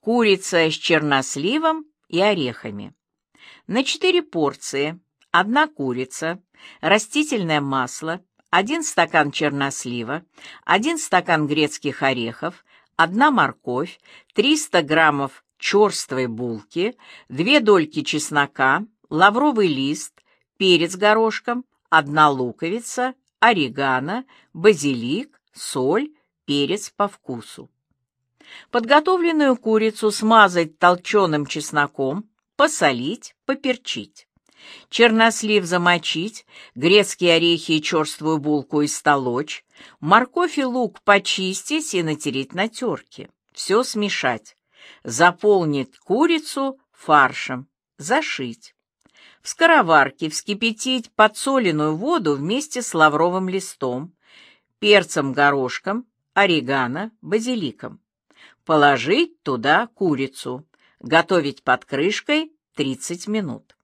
Курица с черносливом и орехами. На 4 порции: 1 курица, растительное масло, 1 стакан чернослива, 1 стакан грецких орехов, 1 морковь, 300 граммов черствой булки, 2 дольки чеснока, лавровый лист, перец горошком, 1 луковица, орегано, базилик, соль, перец по вкусу. Подготовленную курицу смазать толченым чесноком, посолить, поперчить. Чернослив замочить, грецкие орехи и черствую булку истолочь, морковь и лук почистить и натереть на терке. Все смешать. Заполнить курицу фаршем, зашить. В скороварке вскипятить подсоленную воду вместе с лавровым листом, перцем горошком, орегано, базиликом. Положить туда курицу. Готовить под крышкой 30 минут.